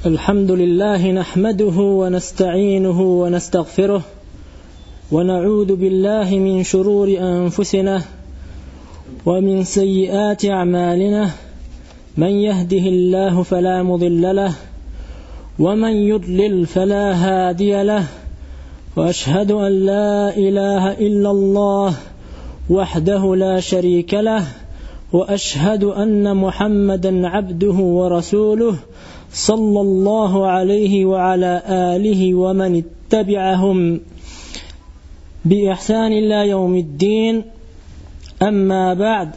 الحمد لله نحمده ونستعينه ونستغفره ونعوذ بالله من شرور أنفسنا ومن سيئات أعمالنا من يهده الله فلا مضل له ومن يضلل فلا هادي له وأشهد أن لا إله إلا الله وحده لا شريك له وأشهد أن محمدا عبده ورسوله صلى الله عليه وعلى آله ومن اتبعهم بإحسان إلى يوم الدين. أما بعد،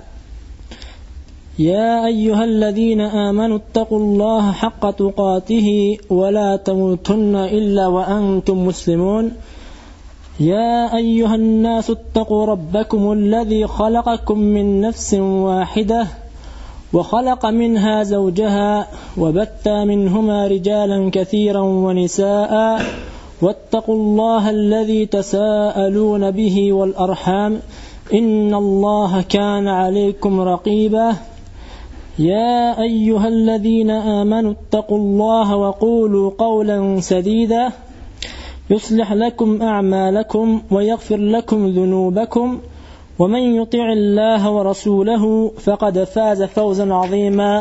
يا أيها الذين آمنوا اتقوا الله حق تقاته ولا تموتن إلا وأنتم مسلمون. يا أيها الناس اتقوا ربكم الذي خلقكم من نفس واحدة وخلق منها زوجها وبث منهما رجالا كثيرا ونساء واتقوا الله الذي تساءلون به والأرحام إن الله كان عليكم رقيبا. يا أيها الذين آمنوا اتقوا الله وقولوا قولا سديدا يصلح لكم أعمالكم ويغفر لكم ذنوبكم ومن يطع الله ورسوله فقد فاز فوزا عظيما.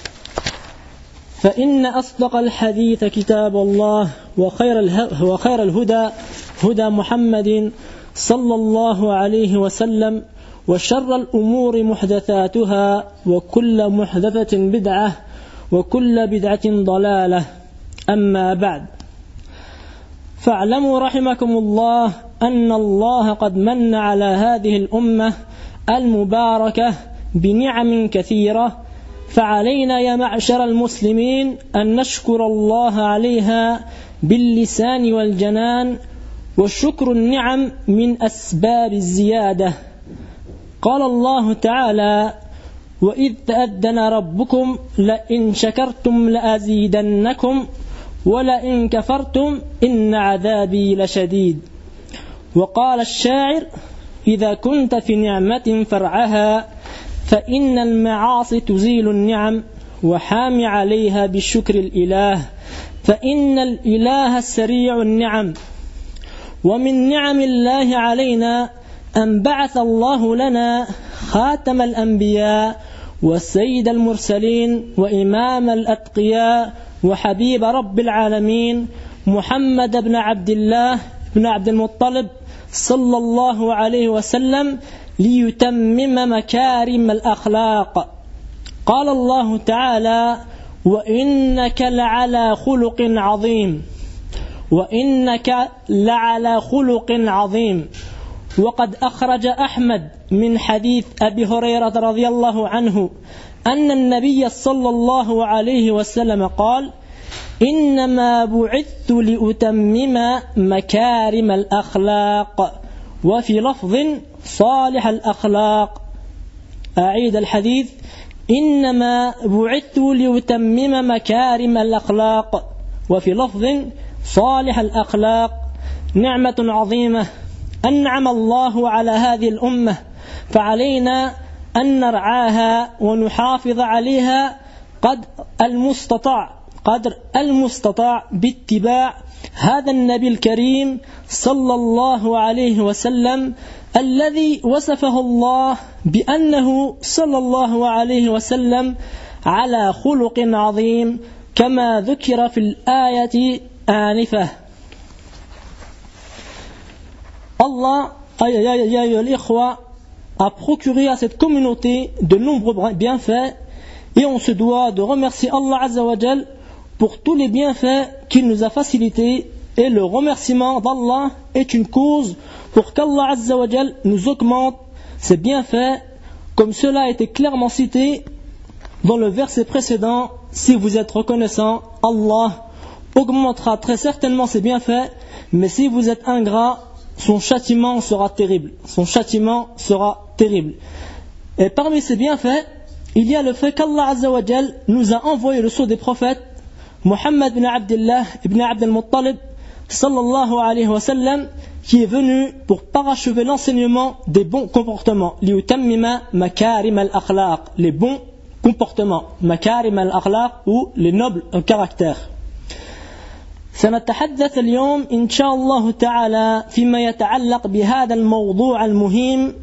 فإن أصدق الحديث كتاب الله وخير الهدى هدى محمد صلى الله عليه وسلم وشر الأمور محدثاتها وكل محدثة بدعة وكل بدعة ضلالة. أما بعد، فاعلموا رحمكم الله أن الله قد من على هذه الأمة المباركة بنعم كثيرة، فعلينا يا معشر المسلمين أن نشكر الله عليها باللسان والجنان، والشكر النعم من أسباب الزيادة. قال الله تعالى: وإذ تأذن ربكم لئن شكرتم لأزيدنكم ولئن كفرتم إن عذابي لشديد. وقال الشاعر: إذا كنت في نعمة فرعها فإن المعاصي تزيل النعم وحام عليها بالشكر الإله، فإن الإله سريع النعم. ومن نعم الله علينا أن بعث الله لنا خاتم الأنبياء وسيد المرسلين وإمام الأتقياء وحبيب رب العالمين محمد بن عبد الله بن عبد المطلب صلى الله عليه وسلم ليتمم مكارم الأخلاق. قال الله تعالى: وإنك لعلى خلق عظيم، وإنك لعلى خلق عظيم. وقد أخرج أحمد من حديث أبي هريرة رضي الله عنه أن النبي صلى الله عليه وسلم قال: إنما بعثت لأتمم مكارم الأخلاق، وفي لفظ صالح الأخلاق. أعيد الحديث: إنما بعثت لأتمم مكارم الأخلاق، وفي لفظ صالح الأخلاق. نعمة عظيمة أنعم الله على هذه الأمة، فعلينا أن نرعاها ونحافظ عليها قدر المستطاع باتباع هذا النبي الكريم صلى الله عليه وسلم، الذي وصفه الله بأنه صلى الله عليه وسلم على خلق عظيم كما ذكر في الآية آنفة. Allah, ya l'ikhwa, a procuré à cette communauté de nombreux bienfaits, et on se doit de remercier Allah Azza wa Jal pour tous les bienfaits qu'il nous a facilités, et le remerciement d'Allah est une cause pour qu'Allah Azza wa Jal nous augmente ses bienfaits, comme cela a été clairement cité dans le verset précédent. Si vous êtes reconnaissant, Allah augmentera très certainement ses bienfaits, mais si vous êtes ingrat, son châtiment sera terrible. Son châtiment sera terrible. Et parmi ces bienfaits, il y a le fait qu'Allah Azza wa Jal nous a envoyé le sceau des prophètes, Muhammad ibn Abdullah ibn Abd al-Muttalib sallallahu alayhi wa sallam, qui est venu pour parachever l'enseignement des bons comportements. Liutammima makarim al-akhlaq, les bons comportements. Makarim al-akhlaq, ou les nobles caractères. سنتحدث اليوم إن شاء الله تعالى فيما يتعلق بهذا الموضوع المهم،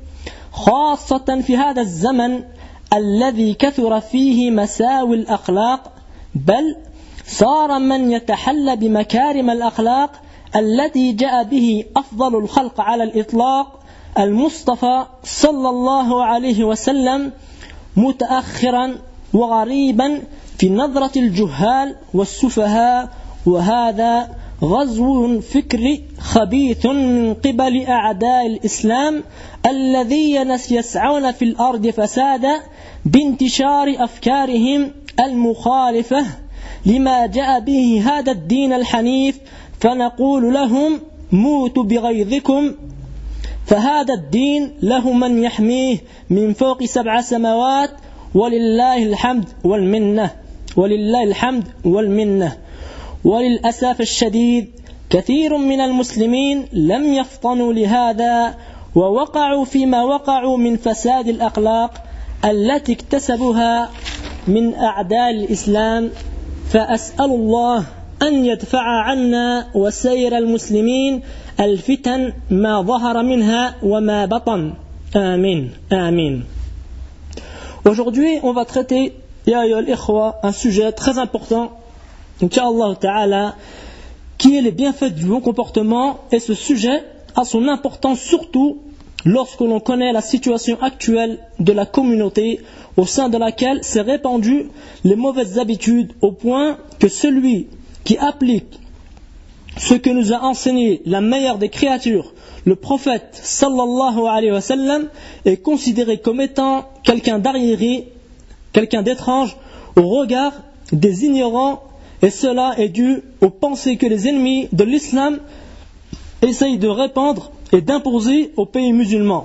خاصة في هذا الزمن الذي كثر فيه مساوي الأخلاق، بل صار من يتحلى بمكارم الأخلاق التي جاء به أفضل الخلق على الإطلاق المصطفى صلى الله عليه وسلم متأخرا وغريبا في نظرة الجهال والسفهاء، وهذا غزو فكري خبيث من قبل أعداء الإسلام الذين يسعون في الأرض فسادا بانتشار أفكارهم المخالفة لما جاء به هذا الدين الحنيف، فنقول لهم موتوا بغيظكم، فهذا الدين له من يحميه من فوق 7 سماوات، ولله الحمد والمنة، ولله الحمد والمنة. وللأسف الشديد كثير من المسلمين لم يفطنوا لهذا ووقعوا فيما وقعوا من فساد الأخلاق التي اكتسبوها من أعداء الإسلام، فأسأل الله أن يدفع عنا وسائر المسلمين الفتن ما ظهر منها وما بطن. آمين آمين. Aujourd'hui, on va traiter, ya ayyuhal ikhwa, un sujet très important, Inch'Allah Ta'ala, qui est les bienfaits du bon comportement. Et ce sujet a son importance surtout lorsque l'on connaît la situation actuelle de la communauté au sein de laquelle s'est répandues les mauvaises habitudes, au point que celui qui applique ce que nous a enseigné la meilleure des créatures, le prophète sallallahu alayhi wa sallam, est considéré comme étant quelqu'un d'arriéré, quelqu'un d'étrange au regard des ignorants, et cela est dû aux pensées que les ennemis de l'islam essayent de répandre et d'imposer aux pays musulmans.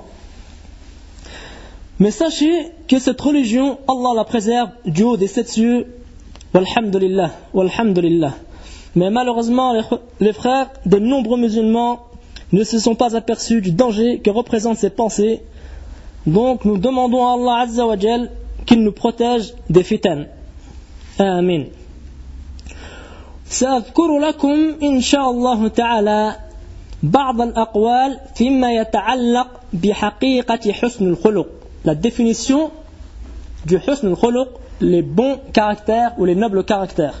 Mais sachez que cette religion, Allah la préserve du haut des 7 cieux, walhamdulillah, walhamdulillah. Mais malheureusement, les frères, de nombreux musulmans ne se sont pas aperçus du danger que représentent ces pensées. Donc nous demandons à Allah Azza wa Jal qu'il nous protège des fitan. Amin. سأذكر لكم إن شاء الله تعالى بعض الأقوال فيما يتعلق بحقيقة حسن الخلق. La définition du حسن الخلق, les bons caractères ou les nobles caractères.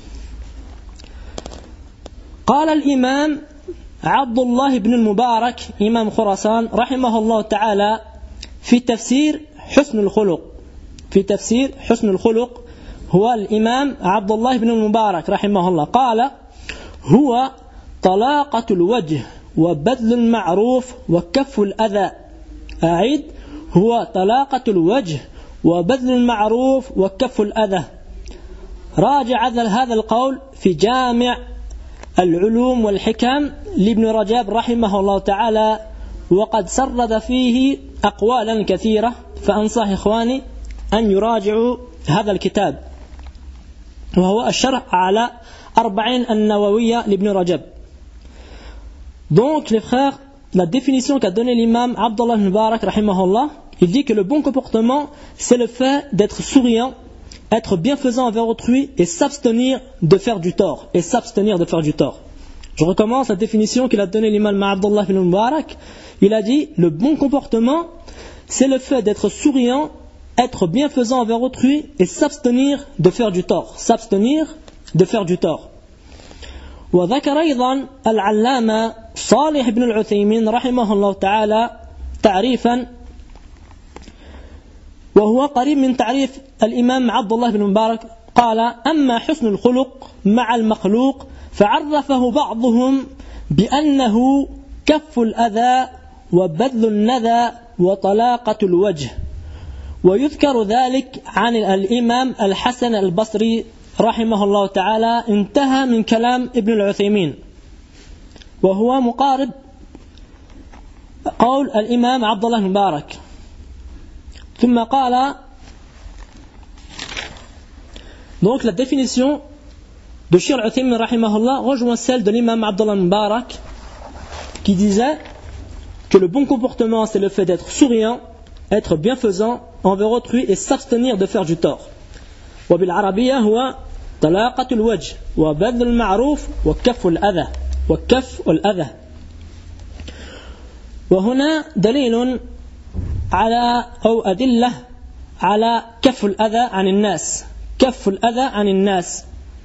قال الإمام عبد الله بن المبارك إمام خراسان رحمه الله تعالى في تفسير حسن الخلق، في تفسير حسن الخلق هو الإمام عبد الله بن المبارك رحمه الله قال: هو طلاقة الوجه وبذل المعروف وكف الأذى. أعيد: هو طلاقة الوجه وبذل المعروف وكف الأذى. راجع هذا القول في جامع العلوم والحكم لابن رجب رحمه الله تعالى، وقد سرد فيه أقوالا كثيرة، فأنصح إخواني أن يراجعوا هذا الكتاب، وهو الشرح على 40 النووية لابن رجب. Donc les frères, la définition qu'a donnée l'imam Abdullah ibn Mubarak rahimahullah, il dit que le bon comportement, c'est le fait d'être souriant, être bienfaisant envers autrui et s'abstenir de faire du tort. Et s'abstenir de faire du tort. Je recommence la définition qu'il a donnée l'imam Abdullah ibn Mubarak. Il a dit: le bon comportement, c'est le fait d'être souriant, être bienfaisant envers autrui et s'abstenir de faire du tort. S'abstenir de faire du tort. وذكر أيضا العلامة صالح بن العثيمين رحمه الله تعالى تعريفا، وهو قريب من تعريف الإمام عبد الله بن مبارك. قال: أما حسن الخلق مع المخلوق فعرفه بعضهم بأنه كف الأذى وبذل النذى وطلاقة الوجه. ويذكر ذلك عن الإمام الحسن البصري رحمه الله تعالى. انتهى من كلام ابن العثيمين، وهو مقارب قول الإمام عبد الله المبارك. ثم قال: donc la définition de Cheikh al-Uthaymin rahimahullah rejoint celle de l'imam Abdullah Mubarak, qui disait que le bon comportement, c'est le fait d'être souriant, être bienfaisant envers autrui et s'abstenir de faire du tort. وبالعربية هو طلاقة الوجه وبذل المعروف وكف الأذى. وهنا دليل على أو أدلة على كف الأذى عن الناس.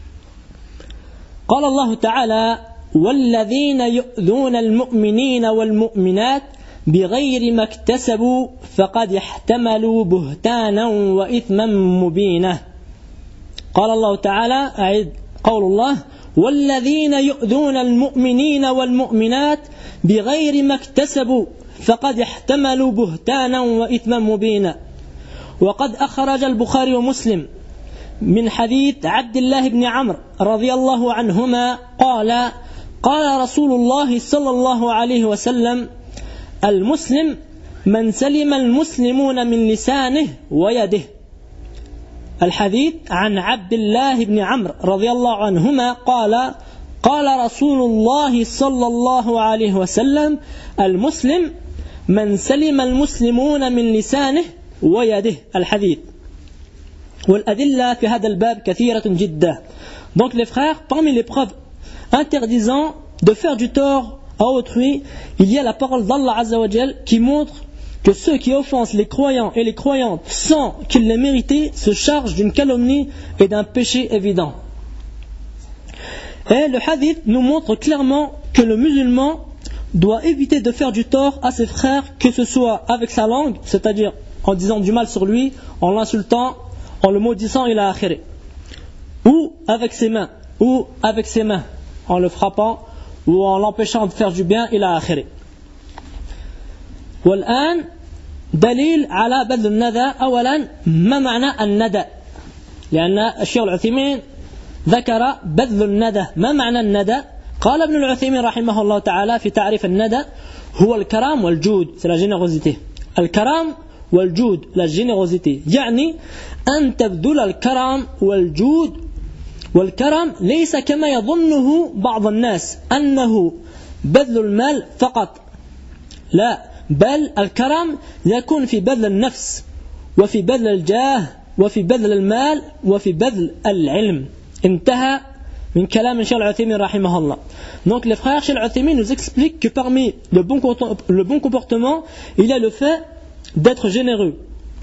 قال الله تعالى: والذين يؤذون المؤمنين والمؤمنات بغير ما اكتسبوا فقد احتملوا بهتانا وإثما مبينا. قال الله تعالى، أعيد قول الله: والذين يؤذون المؤمنين والمؤمنات بغير ما اكتسبوا فقد احتملوا بهتانا وإثما مبينا. وقد أخرج البخاري ومسلم من حديث عبد الله بن عمرو رضي الله عنهما قال: قال رسول الله صلى الله عليه وسلم: المسلم من سلم المسلمون من لسانه ويده. الحديث عن عبد الله بن عمرو رضي الله عنهما قال: قال رسول الله صلى الله عليه وسلم: المسلم من سلم المسلمون من لسانه ويده. الحديث. والأدلة في هذا الباب كثيرة جدا. Donc les frères, parmi les preuves interdisant de faire du tort à autrui, il y a la parole d'Allah Azza wa Jal qui montre que ceux qui offensent les croyants et les croyantes sans qu'ils l'aient mérité se chargent d'une calomnie et d'un péché évident. Et le hadith nous montre clairement que le musulman doit éviter de faire du tort à ses frères, que ce soit avec sa langue, c'est-à-dire en disant du mal sur lui, en l'insultant, en le maudissant ila akhiri, ou avec ses mains, en le frappant ou en l'empêchant de faire du bien ila akhiri. والآن دليل على بذل الندى. أولا ما معنى الندى؟ لأن الشيخ العثيمين ذكر بذل الندى. ما معنى الندى؟ قال ابن العثيمين رحمه الله تعالى في تعريف الندى: هو الكرم والجود، c'est la générosité. الكرم والجود، la générosité، يعني أن تبذل الكرم والجود. والكرم ليس كما يظنه بعض الناس أنه بذل المال فقط، لا، بل الكرم يكون في بذل النفس وفي بذل الجاه وفي بذل المال وفي بذل العلم. انتهى من كلام الشيخ العثيمين رحمه الله. Donc les frères Cheikh Al-Uthaymin nous expliquent que parmi le bon comportement, il y a le fait d'être généreux.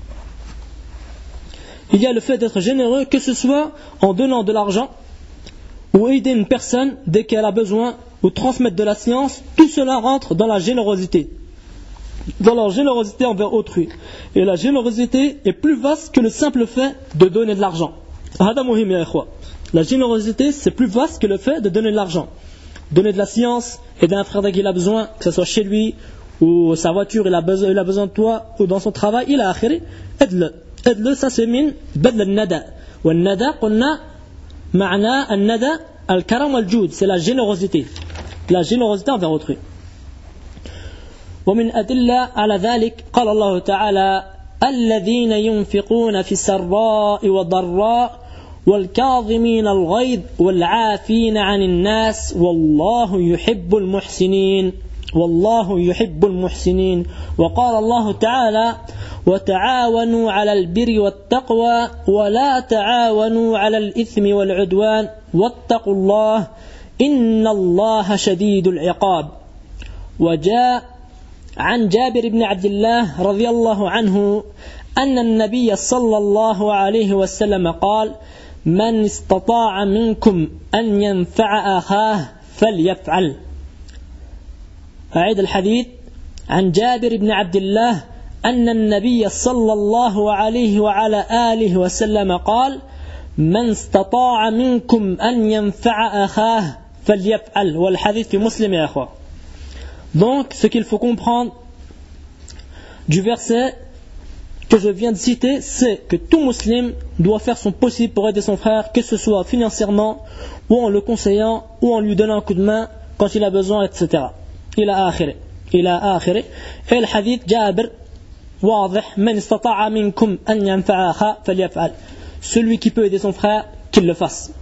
Il y a le fait d'être généreux, que ce soit en donnant de l'argent ou aider une personne dès qu'elle a besoin ou transmettre de la science. Tout cela rentre dans la générosité, dans leur générosité envers autrui. Et la générosité est plus vaste que le simple fait de donner de l'argent. La générosité, c'est plus vaste que le fait de donner de l'argent. Donner de la science, aider un frère dès qu'il a besoin, que ce soit chez lui ou sa voiture, il a besoin de toi, ou dans son travail, il a akhiri, aide-le, ça c'est min badl al-nada. Wa al-nada, qulna ma'na al-nada al-karam wal-joud, c'est la générosité envers autrui. ومن أدلة على ذلك قال الله تعالى: الذين ينفقون في السراء والضراء والكاظمين الغيظ والعافين عن الناس والله يحب المحسنين. وقال الله تعالى: وتعاونوا على البر والتقوى ولا تعاونوا على الإثم والعدوان واتقوا الله إن الله شديد العقاب. وجاء عن جابر بن عبد الله رضي الله عنه أن النبي صلى الله عليه وسلم قال: من استطاع منكم أن ينفع أخاه فليفعل. أعيد الحديث عن جابر بن عبد الله أن النبي صلى الله عليه وعلى آله وسلم قال: من استطاع منكم أن ينفع أخاه فليفعل. والحديث في مسلم يا أخوة. Donc ce qu'il faut comprendre du verset que je viens de citer, c'est que tout musulman doit faire son possible pour aider son frère, que ce soit financièrement ou en le conseillant ou en lui donnant un coup de main quand il a besoin, etc. إلى آخره. Et le hadith Jabir واضح: من استطاع منكم أن ينفع أخاه فليفعل. Celui qui peut aider son frère, qu'il le fasse.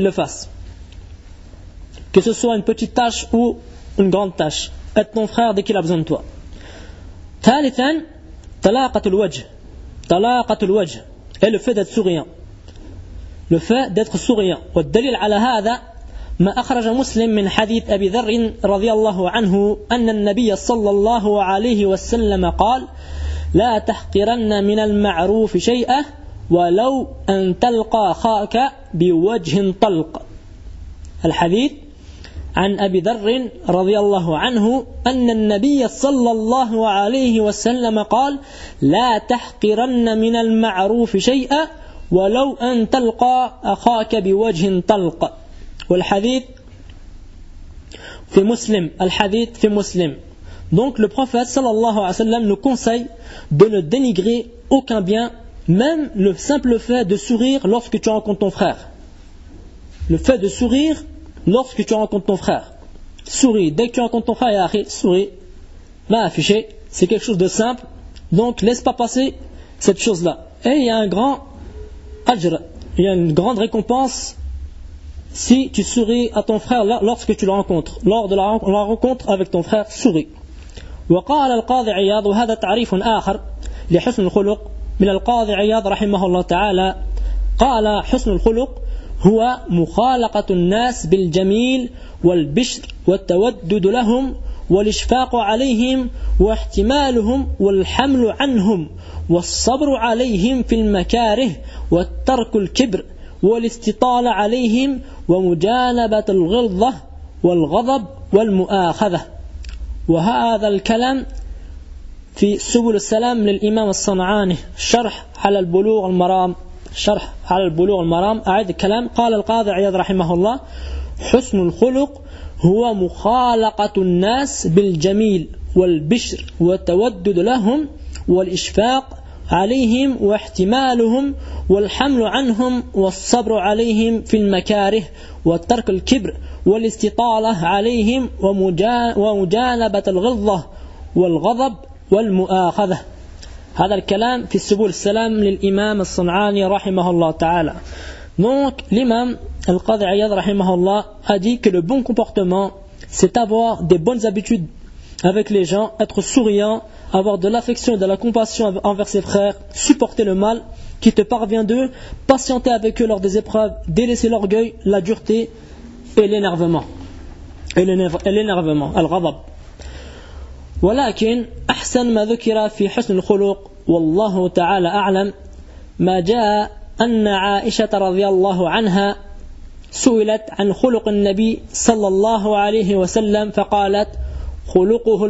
Que ce soit une petite tâche ou une grande tâche. Aide ton frère dès qu'il a besoin de toi. ثالثا طلاقة الوجه. Et le fait d'être souriant. le fait d'être souriant. والدليل على هذا ما أخرج مسلم من حديث أبي ذر رضي الله عنه أن النبي صلى الله عليه وسلم قال لا تحقرن من المعروف شيئا ولو أن تلقى أخاك بوجه طلق. الحديث عن أبي ذر رضي الله عنه أن النبي صلى الله عليه وسلم قال لا تحقرن من المعروف شيئا ولو أن تلقى أخاك بوجه طلق. والحديث في مسلم. الحديث في مسلم. Donc le prophète sallallahu alayhi wa sallam nous conseille de ne dénigrer aucun bien, même le simple fait de sourire lorsque tu rencontres ton frère. Le fait de sourire lorsque tu rencontres ton frère. Souris. Dès que tu rencontres ton frère, souris. M'a affiché. C'est quelque chose de simple. Donc laisse pas passer cette chose-là. Et il y a un grand ajr. Il y a une grande récompense si tu souris à ton frère lorsque tu le rencontres. Lors de la rencontre avec ton frère, souris. وقال القاضي عياض وهذا تعريف آخر لحسن الخلق من القاضي عياض رحمه الله تعالى قال حسن الخلق هو مخالقة الناس بالجميل والبشر والتودد لهم والإشفاق عليهم واحتمالهم والحمل عنهم والصبر عليهم في المكاره والترك الكبر والاستطالة عليهم ومجانبة الغلظة والغضب والمؤاخذة. وهذا الكلام في سبل السلام للإمام الصنعاني شرح على البلوغ المرام أعيد الكلام. قال القاضي عياض رحمه الله حسن الخلق هو مخالقة الناس بالجميل والبشر والتودد لهم والإشفاق عليهم واحتمالهم والحمل عنهم والصبر عليهم في المكاره والترك الكبر والاستطالة عليهم ومجانبة الغلظة والغضب والمؤاخذة. هذا الكلام في سبل السلام للإمام الصنعاني رحمه الله تعالى. Donc l'imam Al-Qadi Iyad rahimahullah a dit que le bon comportement c'est avoir des bonnes habitudes avec les gens, être souriant, avoir de l'affection et de la compassion envers ses frères, supporter le mal qui te parvient d'eux, patienter avec eux lors des épreuves, délaisser l'orgueil, la dureté et l'énervement. Al-Ghadab. ولكن أحسن ما ذكر في حسن الخلق والله تعالى أعلم ما جاء أن عائشة رضي الله عنها سئلت عن خلق النبي صلى الله عليه وسلم فقالت خلقه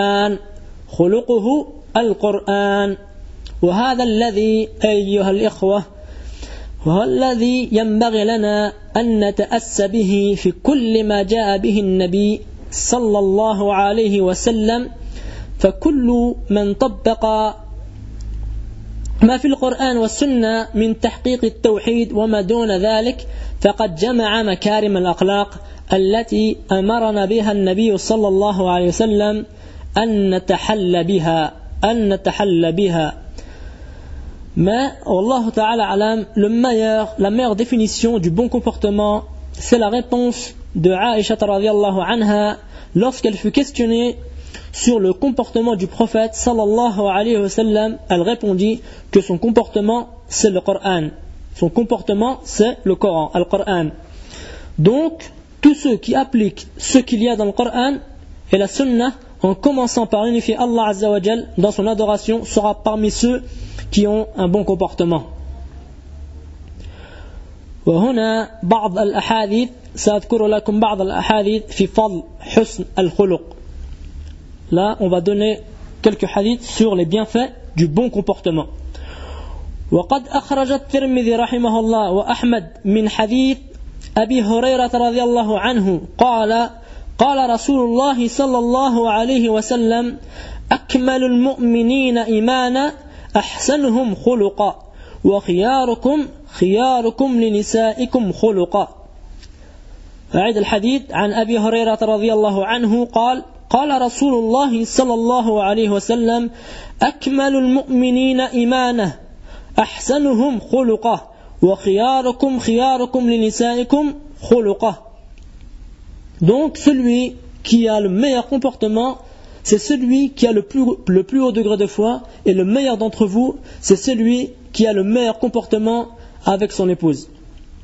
القرآن. وهذا الذي أيها الإخوة وهو الذي ينبغي لنا أن نتأسى به في كل ما جاء به النبي صلى الله عليه وسلم. فكل من طبق ما في القرآن والسنة من تحقيق التوحيد وما دون ذلك فقد جمع مكارم الأخلاق التي أمرنا بها النبي صلى الله عليه وسلم أن نتحلى بها. Mais Allah Ta'ala alam, la meilleure définition du bon comportement, c'est la réponse de Aïcha radhiyallahu anha lorsqu'elle fut questionnée sur le comportement du prophète sallallahu alayhi wa sallam. Elle répondit que son comportement c'est le Coran. Son comportement c'est le Coran, Al-Qur'an. Donc tous ceux qui appliquent ce qu'il y a dans le Coran et la Sunna en commençant par unifier Allah Azza wa Jal dans son adoration sera parmi ceux qui ont un bon comportement. وهنا بعض الأحاديث سأذكر لكم بعض الأحاديث في فضل حسن الخلق. Là, on va donner quelques hadiths sur les bienfaits du bon comportement. وقد أخرج الترمذي رحمه الله وأحمد من حديث أبي هريرة رضي الله عنه قال رسول الله صلى الله عليه وسلم أكمل المؤمنين إيمانا أحسنهم خلقا وخياركم لنسائكم خلقا. أعيد الحديث عن أبي هريرة رضي الله عنه قال رسول الله صلى الله عليه وسلم أكمل المؤمنين إيمانا أحسنهم خلقا وخياركم لنسائكم خلقا. Donc celui qui a le meilleur comportement c'est celui qui a le plus haut degré de foi, et le meilleur d'entre vous c'est celui qui a le meilleur comportement avec son épouse.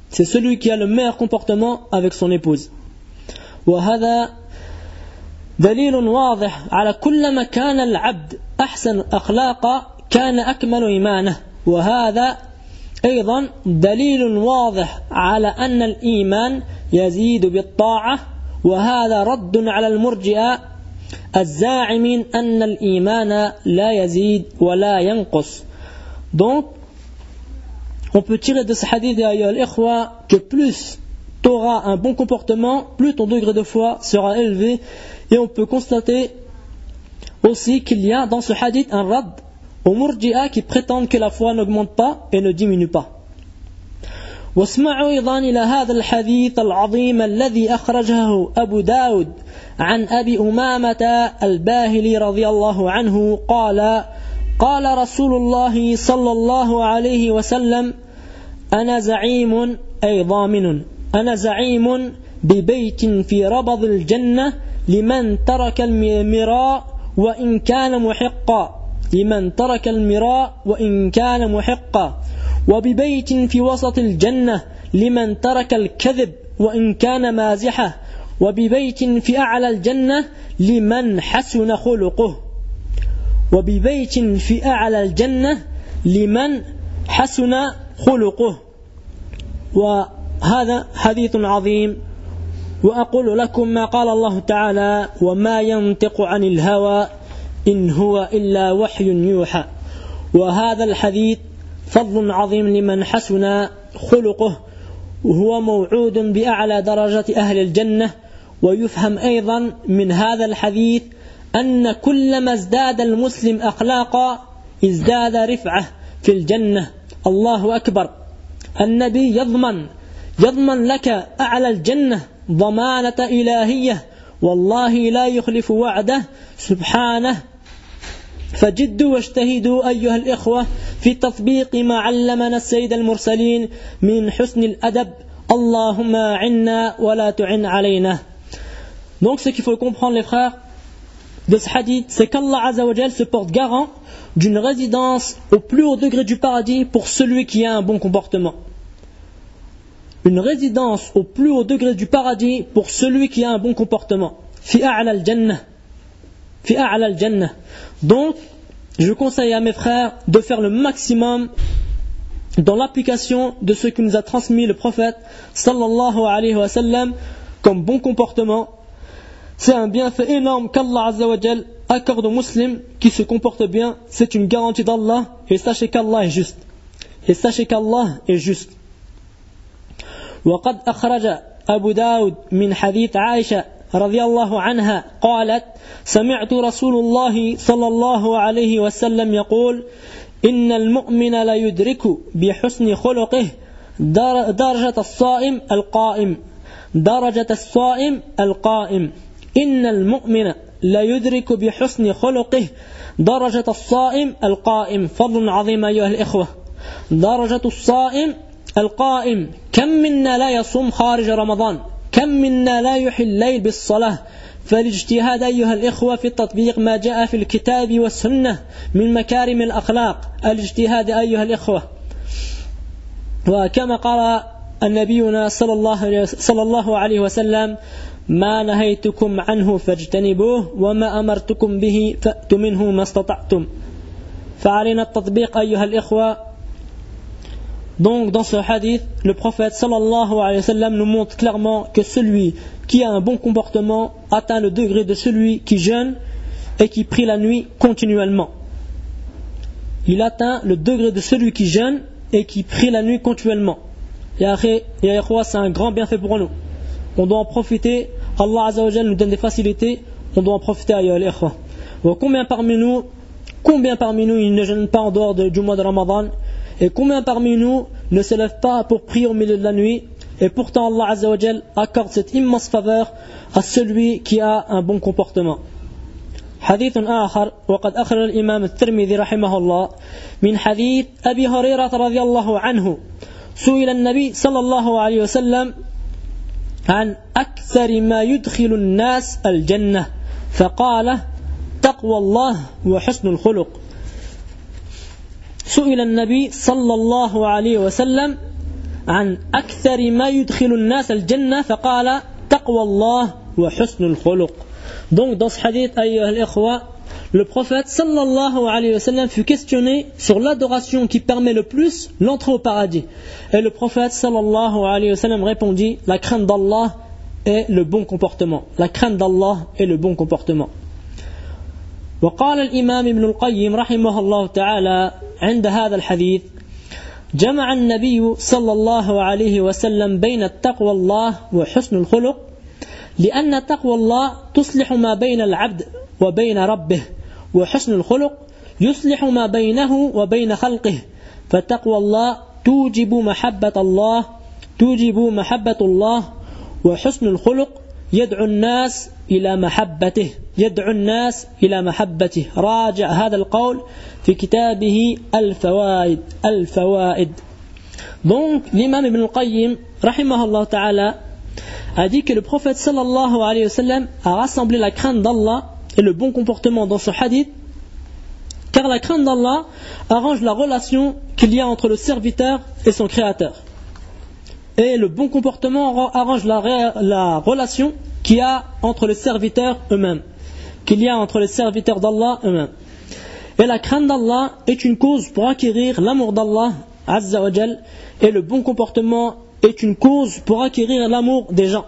c'est celui qui a le meilleur comportement avec son épouse. وهذا دليل واضح على كلما كان العبد أحسن أخلاقا كان أكمل إيمانه. وهذا أيضا دليل واضح على أن الإيمان يزيد بالطاعة. وهذا رد على المرجئة الزاعمين أن الإيمان لا يزيد ولا ينقص. Donc, on peut tirer de ce hadith que plus tu auras un bon comportement, plus ton degré de foi sera élevé. Et on peut constater aussi qu'il y a dans ce hadith un rad aux murji'a qui prétendent que la foi n'augmente pas et ne diminue pas. واسمعوا أيضا إلى هذا الحديث العظيم الذي أخرجه أبو داود عن أبي أمامة الباهلي رضي الله عنه قال قال رسول الله صلى الله عليه وسلم أنا زعيم أي ضامن أنا زعيم ببيت في ربض الجنة لمن ترك المراء وإن كان محقا لمن ترك المراء وإن كان محقا وببيت في وسط الجنة لمن ترك الكذب وإن كان مازحا وببيت في أعلى الجنة لمن حسن خلقه وببيت في أعلى الجنة لمن حسن خلقه. وهذا حديث عظيم. وأقول لكم ما قال الله تعالى وما ينطق عن الهوى إن هو إلا وحي يوحى. وهذا الحديث فضل عظيم لمن حسن خلقه وهو موعود بأعلى درجة أهل الجنة. ويفهم أيضا من هذا الحديث أن كلما ازداد المسلم أخلاقا ازداد رفعة في الجنة. الله أكبر. النبي يضمن لك أعلى الجنة ضمانة إلهية والله لا يخلف وعده سبحانه. فجدوا واجتهدوا أيها الإخوة في تطبيق ما علمنا السيد المرسلين من حسن الأدب. اللهم عنا ولا تعن علينا. Donc ce qu'il faut comprendre les frères de ce hadith, c'est qu'Allah Azza wa Jal se porte garant d'une résidence au plus haut degré du paradis pour celui qui a un bon comportement. Une résidence au plus haut degré du paradis pour celui qui a un bon comportement. Fi a'la al-jannah. Fi a'la al-jannah. Donc, je conseille à mes frères de faire le maximum dans l'application de ce que nous a transmis le prophète sallallahu alayhi wa sallam comme bon comportement. C'est un bienfait énorme qu'Allah Azza wa Jal accorde aux musulmans qui se comportent bien. C'est une garantie d'Allah. Et sachez qu'Allah est juste. Et sachez qu'Allah est juste. وقد أخرج أبو داود من حديث عائشة رضي الله عنها قالت سمعت رسول الله صلى الله عليه وسلم يقول إن المؤمن لا يدرك بحسن خلقه درجة الصائم القائم درجة الصائم القائم إن المؤمن لا يدرك بحسن خلقه درجة الصائم القائم. فضل عظيم أيها الإخوة. درجة الصائم القائم. كم منا لا يصوم خارج رمضان كم منا لا يحيي الليل بالصلاة. فالاجتهاد أيها الإخوة في تطبيق ما جاء في الكتاب والسنة من مكارم الأخلاق. الاجتهاد أيها الإخوة. وكما قال النبينا صلى الله عليه وسلم ما نهيتكم عنه فاجتنبوه وما أمرتكم به فأتوا منه ما استطعتم. فعلينا التطبيق أيها الإخوة. Donc dans ce hadith, le prophète sallallahu alayhi wa sallam nous montre clairement que celui qui a un bon comportement atteint le degré de celui qui jeûne et qui prie la nuit continuellement. Il atteint le degré de celui qui jeûne et qui prie la nuit continuellement. Ya ikhwa, c'est un grand bienfait pour nous. On doit en profiter. Allah Azza wa Jal nous donne des facilités. On doit en profiter ayyuha al-ikhwa. Combien parmi nous ils ne jeûnent pas en dehors du mois de Ramadan? Et combien parmi nous ne se lèvent pas pour prier au milieu de la nuit? Et pourtant Allah Azza wa Jal accorde cette immense faveur à celui qui a un bon comportement. حديث آخر وقد أخرج الإمام الترمذي رحمه الله من حديث أبي هريرة رضي الله عنه سئل النبي صلى الله عليه وسلم عن أكثر ما يدخل الناس الجنة فقال تقوى الله وحسن الخلق. سئل النبي صلى الله عليه وسلم عن أكثر ما يدخل الناس الجنة فقال تقوى الله وحسن الخلق. Donc dans ce hadith, ayyuha al-ikhwa, le prophète sallallahu alayhi wa sallam fut questionné sur l'adoration qui permet le plus l'entrée au paradis. Et le prophète sallallahu alayhi wa sallam répondit, la crainte d'Allah et le bon comportement. La crainte d'Allah et le bon comportement. وقال الإمام ابن القيم رحمه الله تعالى عند هذا الحديث جمع النبي صلى الله عليه وسلم بين التقوى الله وحسن الخلق لأن تقوى الله تصلح ما بين العبد وبين ربه وحسن الخلق يصلح ما بينه وبين خلقه فتقوى الله توجب محبة الله وحسن الخلق يدعو الناس إلى محبته راجع هذا القول في كتابه الفوائد. Donc l'imam Ibn al-Qayyim rahimahullah ta'ala a dit que le prophète sallallahu alayhi wa sallam a rassemblé la crainte d'Allah et le bon comportement dans ce hadith, car la crainte d'Allah arrange la relation qu'il y a entre le serviteur et son créateur, et le bon comportement arrange la relation qu'il y a entre les serviteurs eux-mêmes, qu'il y a entre les serviteurs d'Allah eux-mêmes. Et la crainte d'Allah est une cause pour acquérir l'amour d'Allah Azza wa Jal, et le bon comportement est une cause pour acquérir l'amour des gens.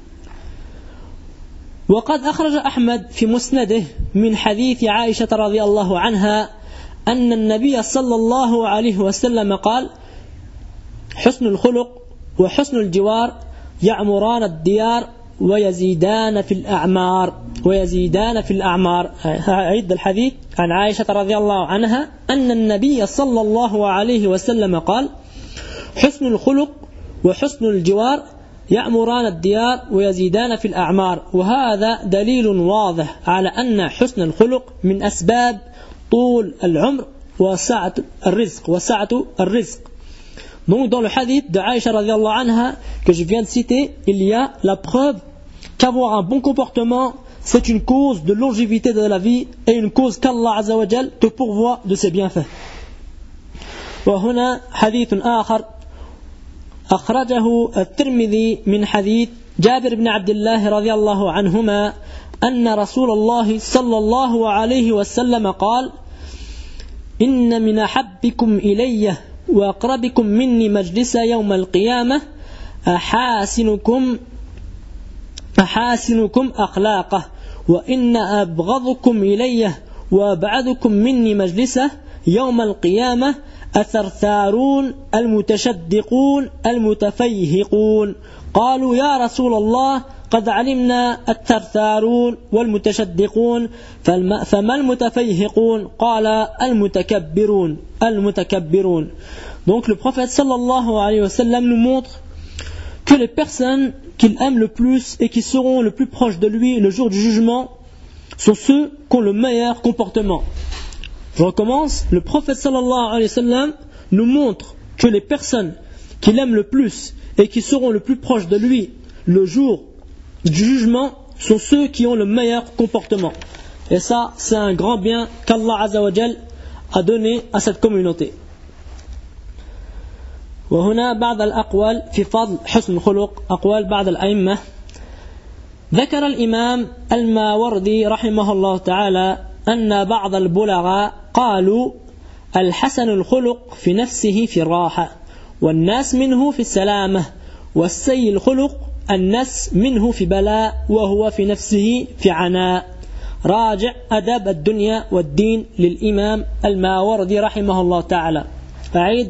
وقد أخرج أحمد في مسنده من حديث عائشة رضي الله عنها أن النبي صلى الله عليه وسلم قال حسن الخلق وحسن الجوار يعمران الديار ويزيدان في الأعمار. أعيد الحديث عن عائشة رضي الله عنها أن النبي صلى الله عليه وسلم قال حسن الخلق وحسن الجوار يعمران الديار ويزيدان في الأعمار. وهذا دليل واضح على أن حسن الخلق من أسباب طول العمر وسعة الرزق. Donc dans le hadith de Aïcha radiallahu anha que je viens de citer, il y a la preuve qu'avoir un bon comportement c'est une cause de longévité de la vie et une cause qu'Allah Azza wa Jal te pourvoit de ses bienfaits. وهنا حديث آخر أخرجه الترمذي من حديث جابر بن عبد الله رضي الله عنهما أن رسول الله صلى الله عليه وسلم قال إن من أحبكم إلي وأقربكم مني مجلسا يوم القيامة أحاسنكم أخلاقه وإن أبغضكم إلي وأبعدكم مني مجلسا يوم القيامة الثرثارون المتشدقون المتفيهقون. قالوا يا رسول الله قد علمنا الثرثارون والمتشدقون فما المتفيهقون؟ قال المتكبرون. Donc le prophète sallallahu alayhi wa sallam nous montre que les personnes qu'il aime le plus et qui seront le plus proches de lui le jour du jugement sont ceux qui ont le meilleur comportement. Je recommence, le prophète sallallahu alayhi wa sallam nous montre que les personnes qu'il aime le plus et qui seront le plus proches de lui le jour du jugement sont ceux qui ont le meilleur comportement. Et ça, c'est un grand bien qu'Allah Azza wa Jal a donné à cette communauté. وهنا بعض الأقوال في فضل حسن الخلق أقوال بعض الأئمة. ذكر الإمام الماوردي رحمه الله تعالى أن بعض البلغاء قالوا الحسن الخلق في نفسه في الراحة والناس منه في السلامة والسيء الخلق الناس منه في بلاء وهو في نفسه في عناء. راجع أدب الدنيا والدين للإمام الماوردي رحمه الله تعالى. أعيد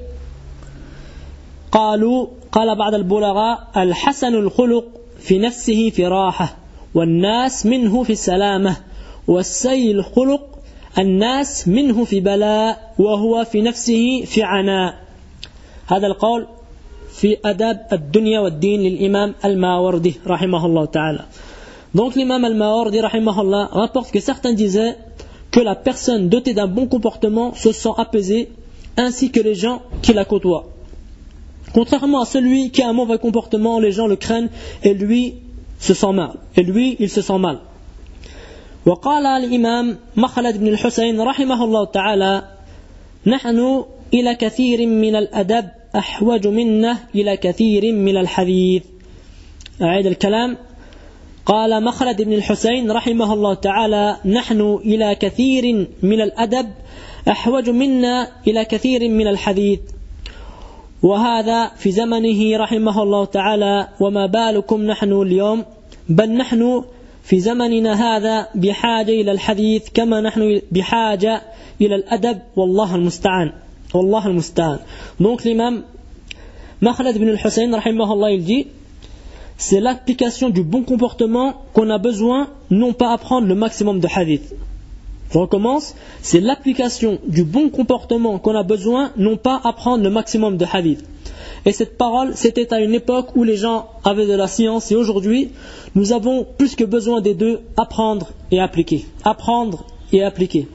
قال بعض البلغاء الحسن الخلق في نفسه في راحة والناس منه في السلامة والسيء الخلق الناس منه في بلاء وهو في نفسه في عناء. هذا القول في أدب الدنيا والدين للإمام الماوردي رحمه الله تعالى. Donc l'imam al-Mawardi rahimahullah rapporte que certains disaient que la personne dotée d'un bon comportement se sent apaisée ainsi que les gens qui la côtoient. Contrairement à celui qui a un mauvais comportement, les gens le craignent et lui il se sent mal. وقال الإمام مخلد بن الحسين رحمه الله تعالى نحن إلى كثير من الأدب أحوج منا إلى كثير من الحديث. أعيد الكلام. قال مخلد بن الحسين رحمه الله تعالى: نحن إلى كثير من الأدب أحوج منا إلى كثير من الحديث. وهذا في زمنه رحمه الله تعالى، وما بالكم نحن اليوم؟ بل نحن في زمننا هذا بحاجة إلى الحديث كما نحن بحاجة إلى الأدب. والله المستعان. والله المستعان. Donc l'imam Makhlad ibn al-Hussein rahimahullah, il dit: c'est l'application du bon comportement qu'on a besoin, non pas apprendre le maximum de hadith. Je recommence, c'est l'application du bon comportement qu'on a besoin, non pas apprendre le maximum de hadith. Et cette parole, c'était à une époque où les gens avaient de la science, et aujourd'hui, nous avons plus que besoin des deux, apprendre et appliquer. Apprendre et appliquer.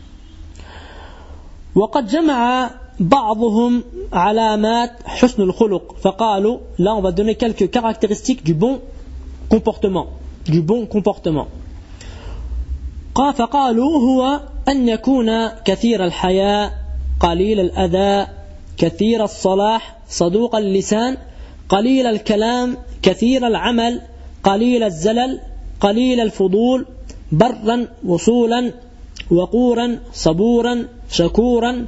وقد جمع بعضهم علامات حسن الخلق فقالوا. Là, on va donner quelques caractéristiques du bon comportement. Du bon comportement. فقالوا هو أن يكون كثير الحياء قليل الأذى كثير الصلاح صدوق اللسان قليل الكلام كثير العمل قليل الزلل قليل الفضول برا وصولا وقورا صبورا شكورا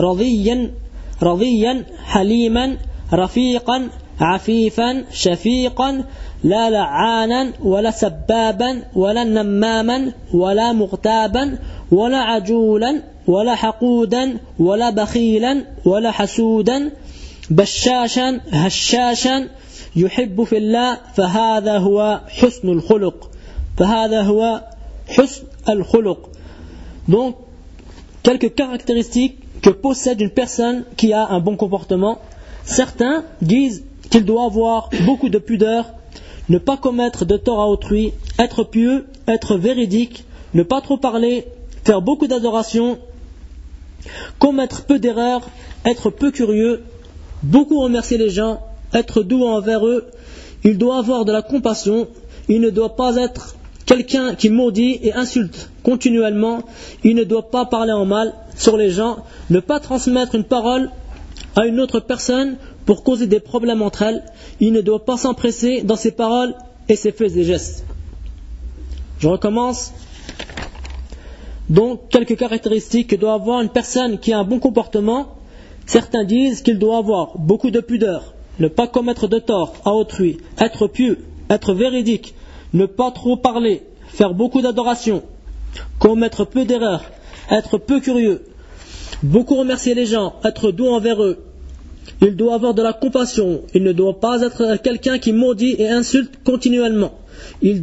رضيا حليما رفيقا عفيفا شفيقا لا لعانا ولا سبابا ولا نماما ولا مغتابا ولا عجولا ولا حقودا ولا بخيلا ولا حسودا بشاشا هشاشا يحب في الله. فهذا هو حسن الخلق. فهذا هو حسن الخلق. Donc, quelques caractéristiques que possède une personne qui a un bon comportement. Certains disent qu'il doit avoir beaucoup de pudeur, ne pas commettre de tort à autrui, être pieux, être véridique, ne pas trop parler, faire beaucoup d'adoration, commettre peu d'erreurs, être peu curieux, beaucoup remercier les gens, être doux envers eux. Il doit avoir de la compassion, il ne doit pas être quelqu'un qui maudit et insulte continuellement, il ne doit pas parler en mal sur les gens, ne pas transmettre une parole à une autre personne pour causer des problèmes entre elles, il ne doit pas s'empresser dans ses paroles et ses faits et gestes. Je recommence. Donc, quelques caractéristiques que doit avoir une personne qui a un bon comportement. Certains disent qu'il doit avoir beaucoup de pudeur, ne pas commettre de tort à autrui, être pieux, être véridique, ne pas trop parler, faire beaucoup d'adoration, commettre peu d'erreurs, être peu curieux, beaucoup remercier les gens, être doux envers eux. Il doit avoir de la compassion, il ne doit pas être quelqu'un qui maudit et insulte continuellement. Il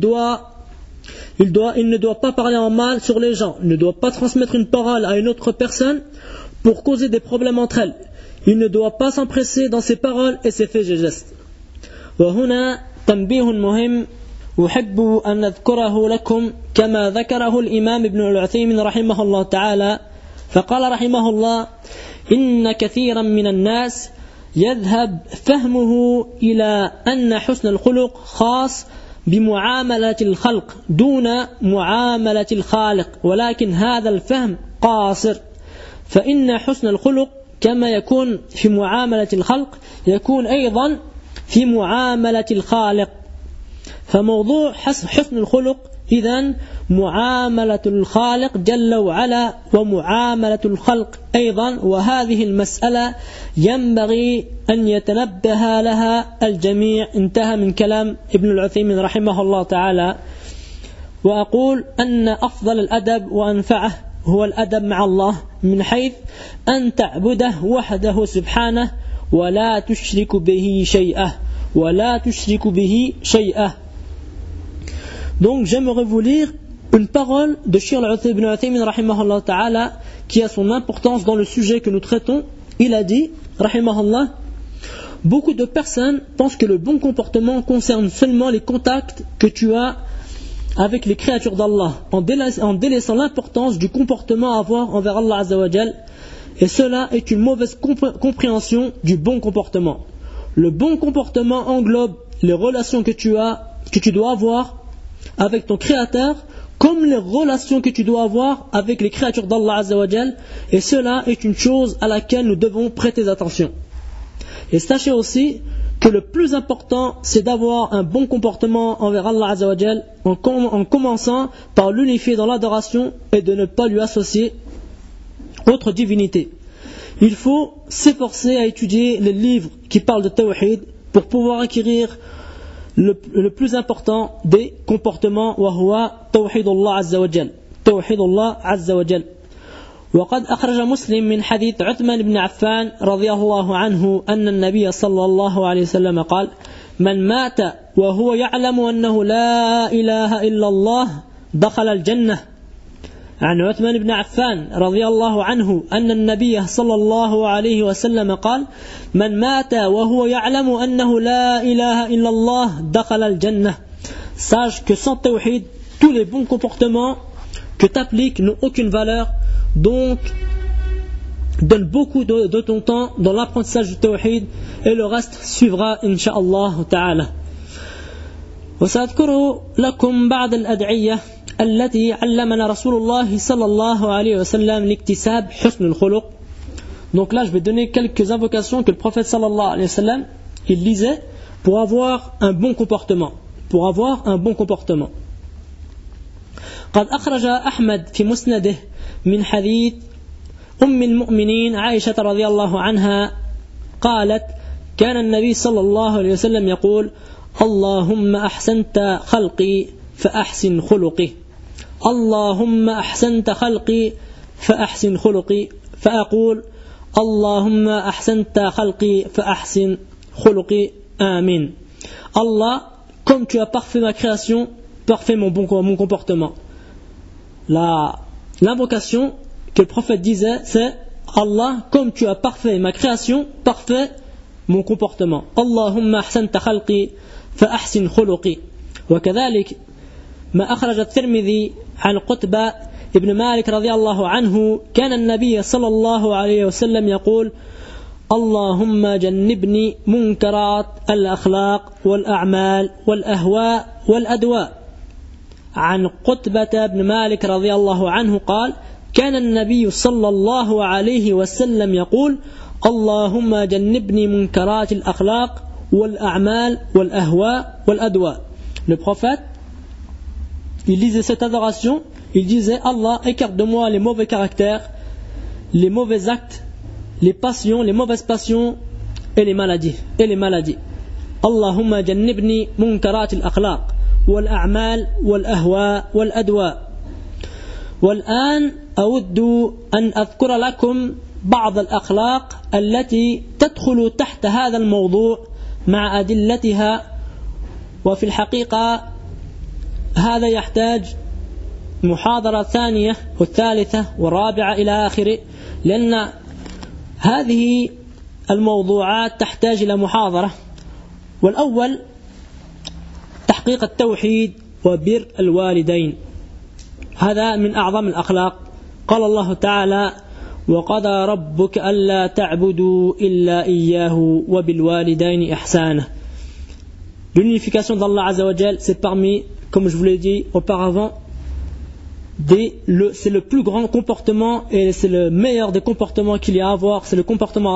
ne doit pas parler en mal sur les gens, il ne doit pas transmettre une parole à une autre personne pour causer des problèmes entre elles. Il ne doit pas s'empresser dans ses paroles et ses faits et gestes. وهنا تنبيه مهم أحب أن نذكره لكم كما ذكره الإمام ابن العثيمين رحمه الله تعالى. فقال رحمه الله: إن كثيرا من الناس يذهب فهمه إلى أن حسن الخلق خاص بمعاملة الخلق دون معاملة الخالق، ولكن هذا الفهم قاصر، فإن حسن الخلق كما يكون في معاملة الخلق يكون أيضا في معاملة الخالق. فموضوع حسن الخلق إذن معاملة الخالق جل وعلا ومعاملة الخلق أيضا، وهذه المسألة ينبغي أن يتنبه لها الجميع. انتهى من كلام ابن العثيمين رحمه الله تعالى. وأقول أن أفضل الأدب وأنفعه هو الأدب مع الله، من حيث أن تعبده وحده سبحانه ولا تشرك به شيئا ولا تشرك به شيئا. Donc j'aimerais vous lire une parole de Cheikh Ibn Uthaymin rahimahullah ta'ala qui a son importance dans le sujet que nous traitons. Il a dit, rahimahullah: beaucoup de personnes pensent que le bon comportement concerne seulement les contacts que tu as avec les créatures d'Allah, en délaissant l'importance du comportement à avoir envers Allah Azza wa Jal, et cela est une mauvaise compréhension du bon comportement. Le bon comportement englobe les relations que tu dois avoir avec ton Créateur, comme les relations que tu dois avoir avec les créatures d'Allah Azza wa Jal, et cela est une chose à laquelle nous devons prêter attention. Et sachez aussi que le plus important, c'est d'avoir un bon comportement envers Allah Azza wa Jal, en commençant par l'unifier dans l'adoration et de ne pas lui associer autre divinité. Il faut s'efforcer à étudier les livres qui parlent de Tawhid pour pouvoir acquérir le plus important des comportements, wa huwa Tawhidullah Azza wa Jal. Tawhidullah Azza wa Jal. وقد أخرج مسلم من حديث عثمان بن عفان رضي الله عنه أن النبي صلى الله عليه وسلم قال: من مات وهو يعلم أنه لا إله إلا الله دخل الجنة. عن عثمان بن عفان رضي الله عنه أن النبي صلى الله عليه وسلم قال: من مات وهو يعلم أنه لا إله إلا الله دخل الجنة. Sache que sans tawhid, tous les bons comportements que tu appliques n'ont aucune valeur. Donc, donne beaucoup de ton temps dans l'apprentissage du tawhid et le reste suivra, insha'Allah ta'ala. وسأذكر لكم بعض الأدعية التي علمنا رسول الله صلى الله عليه وسلم لاكتساب حسن الخلق. Donc là, je vais donner quelques invocations que le prophète sallallahu alayhi wa sallam il lisait pour avoir un bon comportement. Pour avoir un bon comportement. قد أخرج أحمد في مسنده من حديث أم المؤمنين عائشة رضي الله عنها قالت: كان النبي صلى الله عليه وسلم يقول: اللهم أحسنت خلقي فأحسن خلقي، اللهم أحسنت خلقي فأحسن خلقي، فأقول: اللهم أحسنت خلقي فأحسن خلقي، آمين. Allah, comme tu as parfait ma création, parfait mon comportement. L'invocation que le prophète disait, c'est: Allah, comme tu as parfait ma création, parfait mon comportement. Allahumma ahsanta khalqi fa ahsin khuluqi. وكذلك ما أخرج الترمذي عن قتبة ابن مالك رضي الله عنه كان النبي صلى الله عليه وسلم يقول: اللهم جنبني منكرات الأخلاق والأعمال والأهواء والأدواء. عن قتبة بن مالك رضي الله عنه قال: كان النبي صلى الله عليه وسلم يقول: اللهم جنبني منكرات الأخلاق والأعمال والأهواء والأدواء. Le prophète, il lisait cette adoration, il disait: Allah, écarte de moi les mauvais caractères, les mauvais actes, les passions, les mauvaises passions et les maladies. Allahumma jannibni munkarat al-akhlaq والأعمال والأهواء والأدواء. والآن أود أن أذكر لكم بعض الأخلاق التي تدخل تحت هذا الموضوع مع أدلتها، وفي الحقيقة هذا يحتاج محاضرة ثانية والثالثة والرابعة إلى آخره، لأن هذه الموضوعات تحتاج إلى محاضرة. والأول تحقيق التوحيد وبر الوالدين، هذا من أعظم الأخلاق. قال الله تعالى: وقضى ربك ألا تعبدوا إلا إياه وبالوالدين إحسانا. L'unification d'Allah Azza wa Jal, c'est parmi, comme je vous l'ai dit auparavant, c'est le plus grand comportement et c'est le meilleur des comportements qu'il y a à avoir. C'est le comportement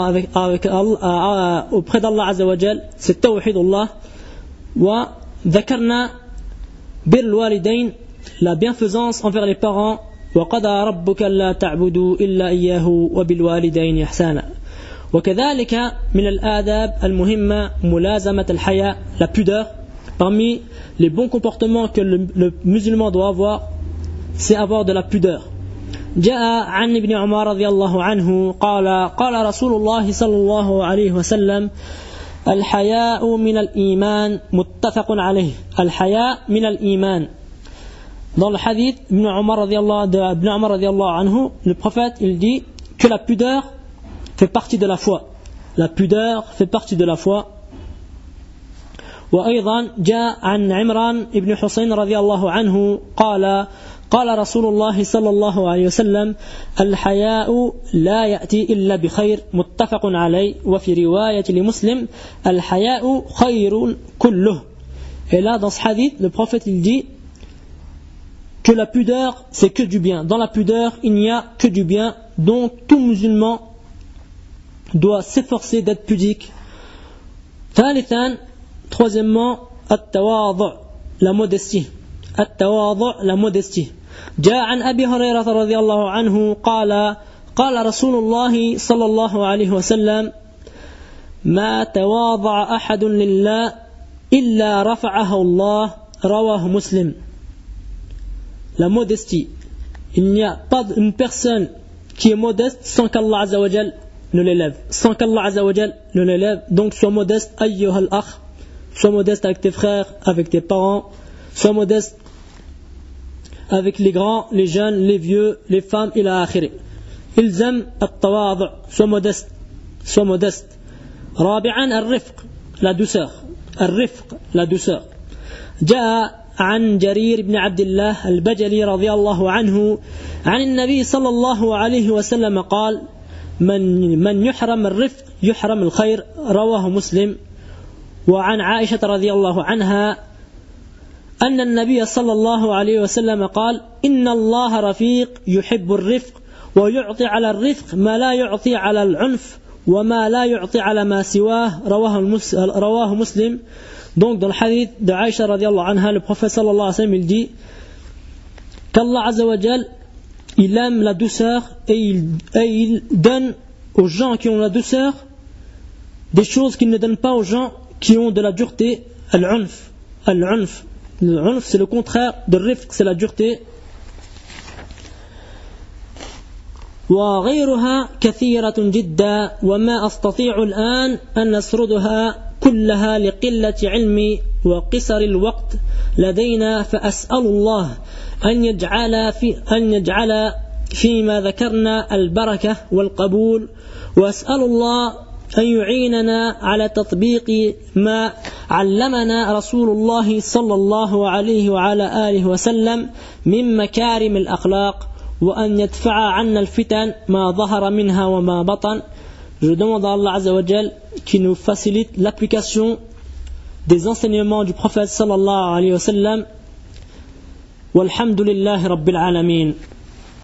auprès d'Allah Azza wa Jal, c'est Tawhidullah. Wa ذكرنا بر الوالدين, la bienfaisance envers les parents. وقضى ربك ألا تعبدوا إلا إياه وبالوالدين إحسانا. وكذلك من الآداب المهمة ملازمة الحياء, la pudeur. Parmi les bons comportements que le musulman doit avoir, c'est avoir de la pudeur. جاء عن ابن عمر رضي الله عنه قال رسول الله صلى الله عليه وسلم: الحياء من الإيمان متفق عليه. الحياء من الإيمان. Dans le hadith Ibn Umar radiallahu anhu, le prophète il dit que la pudeur fait partie de la foi. La pudeur fait partie de la foi. وأيضا جاء عن عمران ابن حسين رضي الله عنه قال رسول الله صلى الله عليه وسلم: الحياء لا يأتي إلا بخير متفق عليه. وفي رواية لمسلم: الحياء خير كله. Et là dans ce hadith le prophète il dit que la pudeur c'est que du bien. Dans la pudeur il n'y a que du bien. Donc tout musulman doit s'efforcer d'être pudique ثالثا, troisièmement, التواضع, la modestie. التواضع, la modestie. جاء عن أبي هريرة رضي الله عنه قال قال رسول الله صلى الله عليه وسلم ما تواضع أحد لله إلا رفعه الله رواه مسلم. La modestie. Il n'y a pas une personne qui est modeste sans qu'Allah Azza wa Jal ne l'élève. Sans qu'Allah Azza wa Jal ne l'élève. Donc sois modeste, ayyuhal akh. Sois modeste avec tes frères, avec tes parents. Sois modeste avec les grands, les jeunes, les vieux, les femmes, ila akhiri. Ilzam at-tawadhu. Sois modeste. Sois modeste. رابعا الرفق, la douceur. الرفق, la douceur. جاء عن جرير بن عبد الله البجلي رضي الله عنه عن النبي صلى الله عليه وسلم قال من يحرم الرفق يحرم الخير رواه مسلم. وعن عائشة رضي الله عنها أن النبي صلى الله عليه وسلم قال إن الله رفيق يحب الرفق ويعطي على الرفق ما لا يعطي على العنف وما لا يعطي على ما سواه رواه مسلم. Donc dans le hadith de Aïcha radiallahu anha, le prophète sallallahu alayhi wa sallam, il dit qu'Allah Azza wa Jal, il aime la douceur et il donne aux gens qui ont la douceur des choses qu'il ne donne pas aux gens qui ont de la dureté. Al-unf. Al-unf. Al-unf, c'est le contraire de rifq, c'est la dureté. وغيرها كثيرة جدا وما أستطيع الآن أن أسردها كلها لقلة علمي وقصر الوقت لدينا فأسأل الله أن يجعل فيما ذكرنا البركة والقبول وأسأل الله أن يعيننا على تطبيق ما علمنا رسول الله صلى الله عليه وعلى آله وسلم من مكارم الأخلاق وأن يدفع عنا الفتن ما ظهر منها وما بطن. Je demande à Allah Azza wa Jal qui nous facilite l'application des enseignements du prophète sallallahu alayhi wa sallam. Walhamdulillahi rabbil alamin.